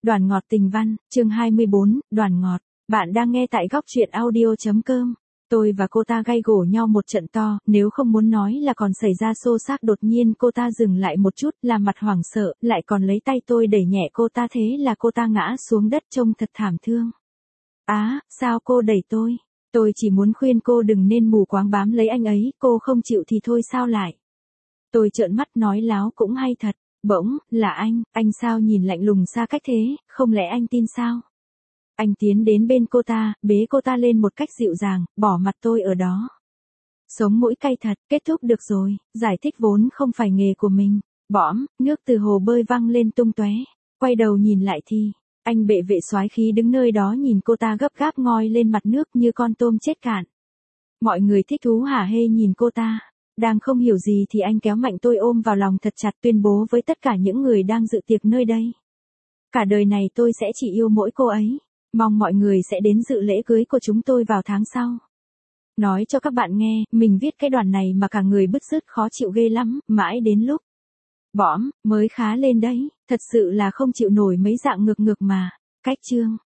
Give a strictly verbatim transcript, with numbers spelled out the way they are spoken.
Đoàn ngọt tình văn, chương hai mươi bốn, đoàn ngọt. Bạn đang nghe tại góc truyện audio.com. Tôi và cô ta gay gổ nhau một trận to, nếu không muốn nói là còn xảy ra xô xát. Đột nhiên cô ta dừng lại một chút, làm mặt hoảng sợ, lại còn lấy tay tôi đẩy nhẹ cô ta, thế là cô ta ngã xuống đất trông thật thảm thương. Á, sao cô đẩy tôi? Tôi chỉ muốn khuyên cô đừng nên mù quáng bám lấy anh ấy, cô không chịu thì thôi sao lại. Tôi trợn mắt nói láo cũng hay thật. Bỗng, là anh, anh sao nhìn lạnh lùng xa cách thế, không lẽ anh tin sao? Anh tiến đến bên cô ta, bế cô ta lên một cách dịu dàng, bỏ mặt tôi ở đó. Sống mũi cay thật, kết thúc được rồi, giải thích vốn không phải nghề của mình. Bõm, nước từ hồ bơi văng lên tung tóe. Quay đầu nhìn lại thì, anh bệ vệ soái khí đứng nơi đó nhìn cô ta gấp gáp ngoi lên mặt nước như con tôm chết cạn. Mọi người thích thú hả hê nhìn cô ta. Đang không hiểu gì thì anh kéo mạnh tôi ôm vào lòng thật chặt, tuyên bố với tất cả những người đang dự tiệc nơi đây. Cả đời này tôi sẽ chỉ yêu mỗi cô ấy. Mong mọi người sẽ đến dự lễ cưới của chúng tôi vào tháng sau. Nói cho các bạn nghe, mình viết cái đoạn này mà cả người bứt rứt khó chịu ghê lắm, mãi đến lúc bõm, mới khá lên đấy, thật sự là không chịu nổi mấy dạng ngược ngược mà. Cách chương